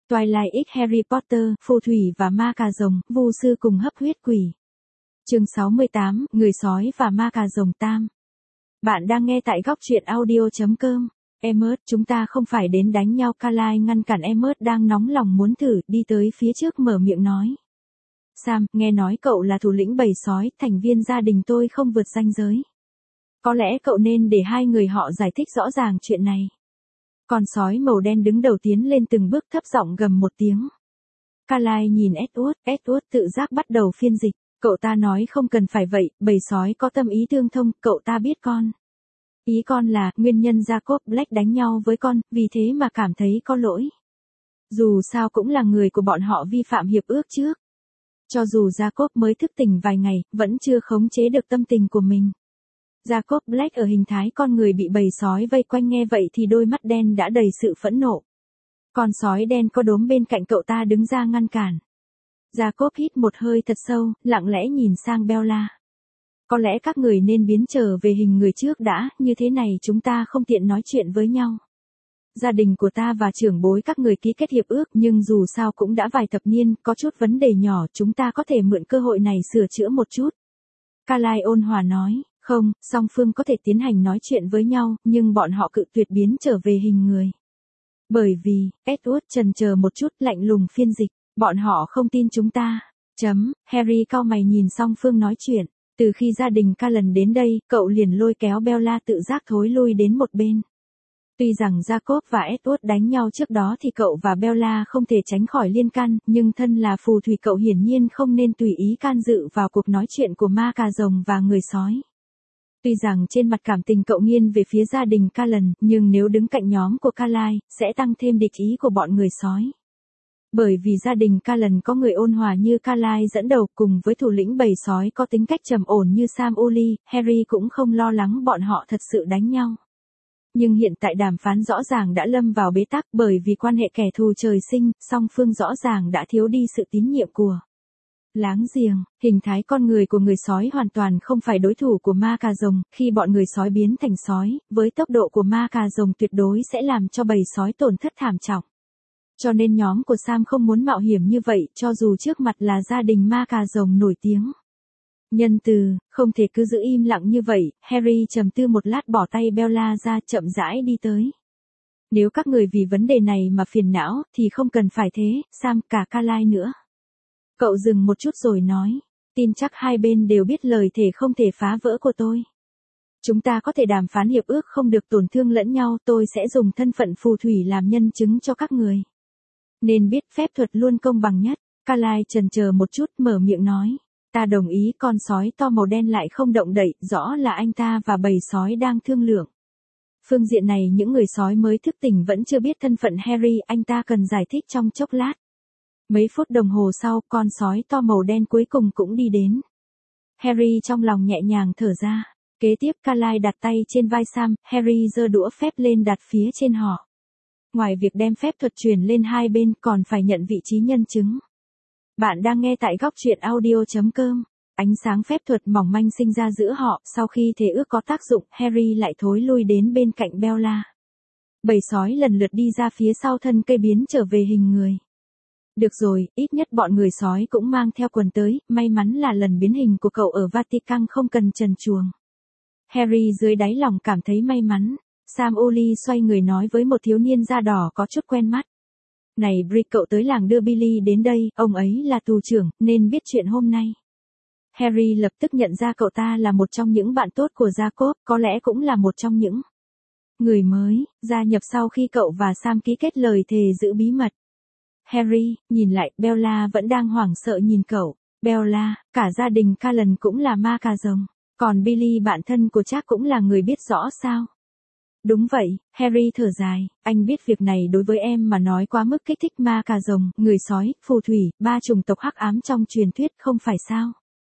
Twilight X Harry Potter, phù thủy và ma cà rồng, vu sư cùng hấp huyết quỷ. Chương 68, người sói và ma cà rồng tam. Bạn đang nghe tại góc truyện audio.com. Emmet, chúng ta không phải đến đánh nhau. Carlisle ngăn cản Emmet đang nóng lòng muốn thử, đi tới phía trước mở miệng nói. Sam, nghe nói cậu là thủ lĩnh bầy sói, thành viên gia đình tôi không vượt ranh giới. Có lẽ cậu nên để hai người họ giải thích rõ ràng chuyện này. Con sói màu đen đứng đầu tiến lên từng bước thấp giọng gầm một tiếng. Carlisle nhìn Edward tự giác bắt đầu phiên dịch. Cậu ta nói không cần phải vậy, bầy sói có tâm ý tương thông, cậu ta biết con. Ý con là, nguyên nhân Jacob Black đánh nhau với con, vì thế mà cảm thấy có lỗi. Dù sao cũng là người của bọn họ vi phạm hiệp ước trước. Cho dù Jacob mới thức tỉnh vài ngày, vẫn chưa khống chế được tâm tình của mình. Jacob Black ở hình thái con người bị bầy sói vây quanh, nghe vậy thì đôi mắt đen đã đầy sự phẫn nộ. Con sói đen có đốm bên cạnh cậu ta đứng ra ngăn cản. Jacob hít một hơi thật sâu, lặng lẽ nhìn sang Bella. Có lẽ các người nên biến trở về hình người trước đã, như thế này chúng ta không tiện nói chuyện với nhau. Gia đình của ta và trưởng bối các người ký kết hiệp ước, nhưng dù sao cũng đã vài thập niên, có chút vấn đề nhỏ, chúng ta có thể mượn cơ hội này sửa chữa một chút. Carlisle ôn hòa nói, không, song phương có thể tiến hành nói chuyện với nhau, nhưng bọn họ cự tuyệt biến trở về hình người. Bởi vì, Edward chần chờ một chút, lạnh lùng phiên dịch, bọn họ không tin chúng ta. Harry cau mày nhìn song phương nói chuyện. Từ khi gia đình Cullen đến đây, cậu liền lôi kéo Bella tự giác thối lui đến một bên. Tuy rằng Jacob và Edward đánh nhau trước đó thì cậu và Bella không thể tránh khỏi liên can, nhưng thân là phù thủy cậu hiển nhiên không nên tùy ý can dự vào cuộc nói chuyện của ma cà rồng và người sói. Tuy rằng trên mặt cảm tình cậu nghiêng về phía gia đình Cullen, nhưng nếu đứng cạnh nhóm của Carlisle, sẽ tăng thêm địch ý của bọn người sói. Bởi vì gia đình Cullen có người ôn hòa như Carlisle dẫn đầu cùng với thủ lĩnh bầy sói có tính cách trầm ổn như Sam Uli, Harry cũng không lo lắng bọn họ thật sự đánh nhau. Nhưng hiện tại đàm phán rõ ràng đã lâm vào bế tắc, bởi vì quan hệ kẻ thù trời sinh, song phương rõ ràng đã thiếu đi sự tín nhiệm của láng giềng. Hình thái con người của người sói hoàn toàn không phải đối thủ của ma cà rồng, khi bọn người sói biến thành sói, với tốc độ của ma cà rồng tuyệt đối sẽ làm cho bầy sói tổn thất thảm trọng. Cho nên nhóm của Sam không muốn mạo hiểm như vậy, cho dù trước mặt là gia đình ma cà rồng nổi tiếng. Nhân từ, không thể cứ giữ im lặng như vậy, Harry trầm tư một lát bỏ tay Bella ra, chậm rãi đi tới. Nếu các người vì vấn đề này mà phiền não, thì không cần phải thế, Sam, cả Carlisle nữa. Cậu dừng một chút rồi nói, tin chắc hai bên đều biết lời thề không thể phá vỡ của tôi. Chúng ta có thể đàm phán hiệp ước không được tổn thương lẫn nhau, tôi sẽ dùng thân phận phù thủy làm nhân chứng cho các người. Nên biết phép thuật luôn công bằng nhất. Carlisle chần chờ một chút mở miệng nói. Ta đồng ý. Con sói to màu đen lại không động đậy, rõ là anh ta và bầy sói đang thương lượng. Phương diện này những người sói mới thức tỉnh vẫn chưa biết thân phận Harry, anh ta cần giải thích trong chốc lát. Mấy phút đồng hồ sau, con sói to màu đen cuối cùng cũng đi đến. Harry trong lòng nhẹ nhàng thở ra. Kế tiếp Carlisle đặt tay trên vai Sam, Harry giơ đũa phép lên đặt phía trên họ. Ngoài việc đem phép thuật truyền lên hai bên, còn phải nhận vị trí nhân chứng. Bạn đang nghe tại góc truyện audio.com. Ánh sáng phép thuật mỏng manh sinh ra giữa họ, sau khi thể ước có tác dụng, Harry lại thối lui đến bên cạnh Bella. Bầy sói lần lượt đi ra phía sau thân cây biến trở về hình người. Được rồi, ít nhất bọn người sói cũng mang theo quần tới, may mắn là lần biến hình của cậu ở Vatican không cần trần truồng. Harry dưới đáy lòng cảm thấy may mắn. Sam Uli xoay người nói với một thiếu niên da đỏ có chút quen mắt. Này Brick, cậu tới làng đưa Billy đến đây, ông ấy là tù trưởng, nên biết chuyện hôm nay. Harry lập tức nhận ra cậu ta là một trong những bạn tốt của Jacob, có lẽ cũng là một trong những người mới gia nhập sau khi cậu và Sam ký kết lời thề giữ bí mật. Harry, nhìn lại, Bella vẫn đang hoảng sợ nhìn cậu. Bella, cả gia đình Cullen cũng là ma cà rồng, còn Billy bạn thân của Jack cũng là người biết rõ sao? Đúng vậy, Harry thở dài, anh biết việc này đối với em mà nói quá mức kích thích. Ma cà rồng, người sói, phù thủy, ba chủng tộc hắc ám trong truyền thuyết, không phải sao?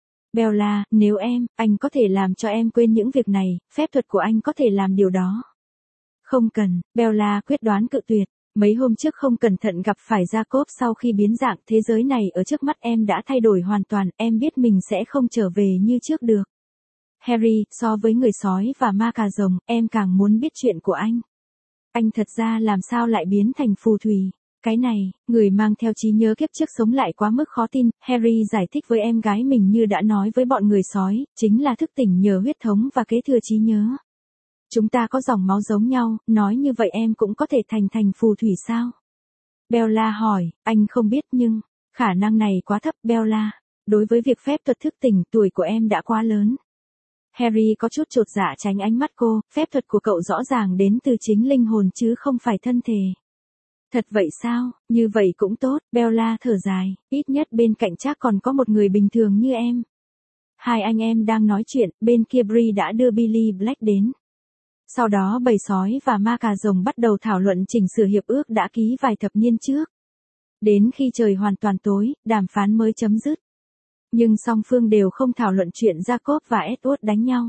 Bella, nếu anh có thể làm cho em quên những việc này, phép thuật của anh có thể làm điều đó. Không cần, Bella quyết đoán cự tuyệt. Mấy hôm trước không cẩn thận gặp phải Jacob sau khi biến dạng, thế giới này ở trước mắt em đã thay đổi hoàn toàn, em biết mình sẽ không trở về như trước được. Harry, so với người sói và ma cà rồng, em càng muốn biết chuyện của anh. Anh thật ra làm sao lại biến thành phù thủy? Cái này, người mang theo trí nhớ kiếp trước sống lại quá mức khó tin, Harry giải thích với em gái mình như đã nói với bọn người sói, chính là thức tỉnh nhờ huyết thống và kế thừa trí nhớ. Chúng ta có dòng máu giống nhau, nói như vậy em cũng có thể thành phù thủy sao? Bella hỏi, anh không biết nhưng, khả năng này quá thấp Bella. Đối với việc phép thuật thức tỉnh, tuổi của em đã quá lớn. Harry có chút chột dạ tránh ánh mắt cô, phép thuật của cậu rõ ràng đến từ chính linh hồn chứ không phải thân thể. Thật vậy sao, như vậy cũng tốt, Bella thở dài, ít nhất bên cạnh chắc còn có một người bình thường như em. Hai anh em đang nói chuyện, bên kia Bree đã đưa Billy Black đến. Sau đó bầy sói và ma cà rồng bắt đầu thảo luận chỉnh sửa hiệp ước đã ký vài thập niên trước. Đến khi trời hoàn toàn tối, đàm phán mới chấm dứt. Nhưng song phương đều không thảo luận chuyện Jacob và Edward đánh nhau.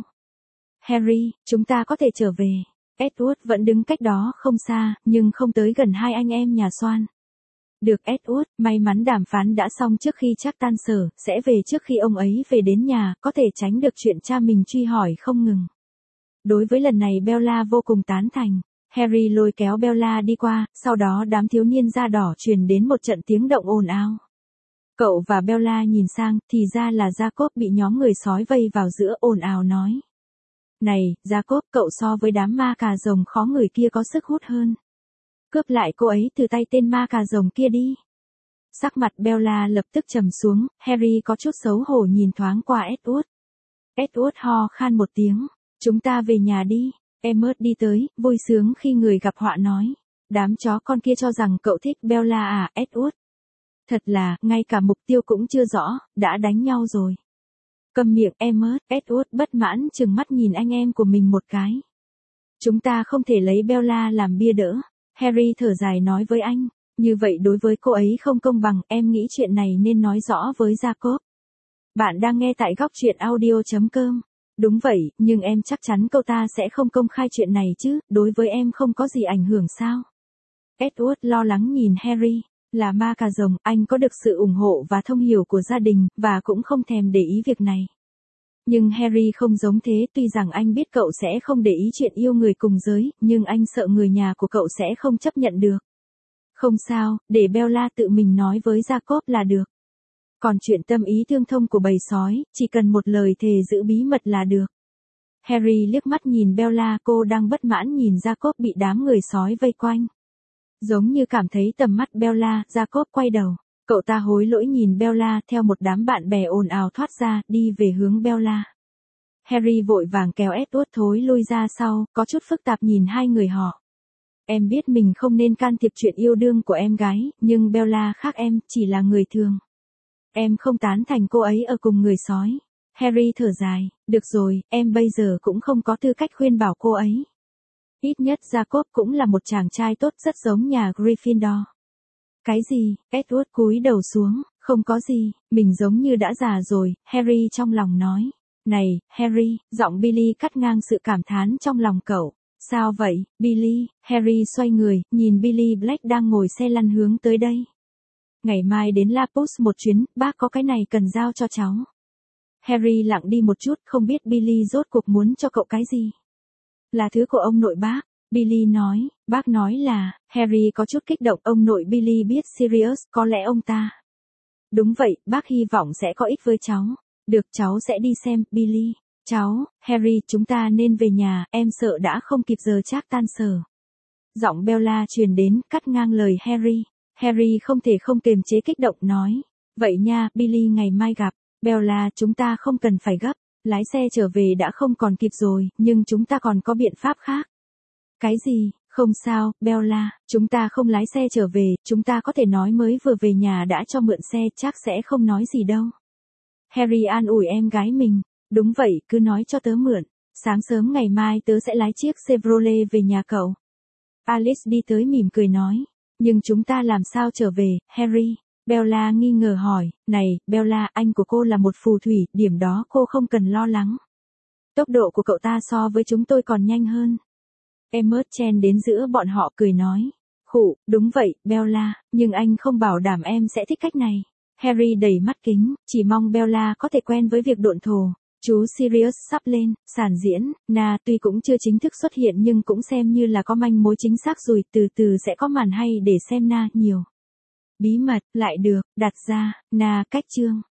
Harry, chúng ta có thể trở về. Edward vẫn đứng cách đó không xa, nhưng không tới gần hai anh em nhà xoan. Được Edward, may mắn đàm phán đã xong trước khi chắc tan sở, sẽ về trước khi ông ấy về đến nhà, có thể tránh được chuyện cha mình truy hỏi không ngừng. Đối với lần này Bella vô cùng tán thành. Harry lôi kéo Bella đi qua, sau đó đám thiếu niên da đỏ truyền đến một trận tiếng động ồn ào. Cậu và Bella nhìn sang, thì ra là Jacob bị nhóm người sói vây vào giữa ồn ào nói. Này, Jacob, cậu so với đám ma cà rồng khó người kia có sức hút hơn. Cướp lại cô ấy từ tay tên ma cà rồng kia đi. Sắc mặt Bella lập tức trầm xuống, Harry có chút xấu hổ nhìn thoáng qua Edward. Edward ho khan một tiếng, chúng ta về nhà đi. Emmet đi tới, vui sướng khi người gặp họa nói. Đám chó con kia cho rằng cậu thích Bella à, Edward. Thật là, ngay cả mục tiêu cũng chưa rõ, đã đánh nhau rồi. Câm miệng Emmet, Edward bất mãn chừng mắt nhìn anh em của mình một cái. Chúng ta không thể lấy Bella làm bia đỡ. Harry thở dài nói với anh, như vậy đối với cô ấy không công bằng, em nghĩ chuyện này nên nói rõ với Jacob. Bạn đang nghe tại góc truyện audio.com. Đúng vậy, nhưng em chắc chắn cậu ta sẽ không công khai chuyện này chứ, đối với em không có gì ảnh hưởng sao? Edward lo lắng nhìn Harry, là ma cà rồng, anh có được sự ủng hộ và thông hiểu của gia đình, và cũng không thèm để ý việc này. Nhưng Harry không giống thế, tuy rằng anh biết cậu sẽ không để ý chuyện yêu người cùng giới, nhưng anh sợ người nhà của cậu sẽ không chấp nhận được. Không sao, để Bella tự mình nói với Jacob là được. Còn chuyện tâm ý tương thông của bầy sói, chỉ cần một lời thề giữ bí mật là được. Harry liếc mắt nhìn Bella, cô đang bất mãn nhìn Jacob bị đám người sói vây quanh. Giống như cảm thấy tầm mắt Bella, Jacob quay đầu. Cậu ta hối lỗi nhìn Bella theo một đám bạn bè ồn ào thoát ra, đi về hướng Bella. Harry vội vàng kéo Edward thối lui ra sau, có chút phức tạp nhìn hai người họ. Em biết mình không nên can thiệp chuyện yêu đương của em gái, nhưng Bella khác em, chỉ là người thường. Em không tán thành cô ấy ở cùng người sói. Harry thở dài, được rồi, em bây giờ cũng không có tư cách khuyên bảo cô ấy. Ít nhất Jacob cũng là một chàng trai tốt rất giống nhà Gryffindor. Cái gì, Edward cúi đầu xuống, không có gì, mình giống như đã già rồi, Harry trong lòng nói. Này, Harry, giọng Billy cắt ngang sự cảm thán trong lòng cậu. Sao vậy, Billy? Harry xoay người, nhìn Billy Black đang ngồi xe lăn hướng tới đây. Ngày mai đến Lapus một chuyến, bác có cái này cần giao cho cháu. Harry lặng đi một chút, không biết Billy rốt cuộc muốn cho cậu cái gì. Là thứ của ông nội bác, Billy nói, bác nói là, Harry có chút kích động, ông nội Billy biết Sirius, có lẽ ông ta. Đúng vậy, bác hy vọng sẽ có ích với cháu. Được, cháu sẽ đi xem, Billy. Cháu, Harry, chúng ta nên về nhà, em sợ đã không kịp giờ chắc tan sở. Giọng Bella truyền đến, cắt ngang lời Harry. Harry không thể không kiềm chế kích động nói. Vậy nha, Billy ngày mai gặp. Bella, chúng ta không cần phải gấp. Lái xe trở về đã không còn kịp rồi, nhưng chúng ta còn có biện pháp khác. Cái gì? Không sao, Bella, chúng ta không lái xe trở về, chúng ta có thể nói mới vừa về nhà đã cho mượn xe, chắc sẽ không nói gì đâu. Harry an ủi em gái mình. Đúng vậy, cứ nói cho tớ mượn. Sáng sớm ngày mai tớ sẽ lái chiếc Chevrolet về nhà cậu. Alice đi tới mỉm cười nói. Nhưng chúng ta làm sao trở về, Harry? Bella nghi ngờ hỏi, này, Bella, anh của cô là một phù thủy, điểm đó cô không cần lo lắng. Tốc độ của cậu ta so với chúng tôi còn nhanh hơn. Emmet chen đến giữa bọn họ cười nói. Khụ, đúng vậy, Bella, nhưng anh không bảo đảm em sẽ thích cách này. Harry đầy mắt kính, chỉ mong Bella có thể quen với việc độn thổ. Chú Sirius sắp lên, sàn diễn, Na tuy cũng chưa chính thức xuất hiện nhưng cũng xem như là có manh mối chính xác rồi, từ từ sẽ có màn hay để xem Na nhiều. Bí mật, lại được, đặt ra, Na cách chương.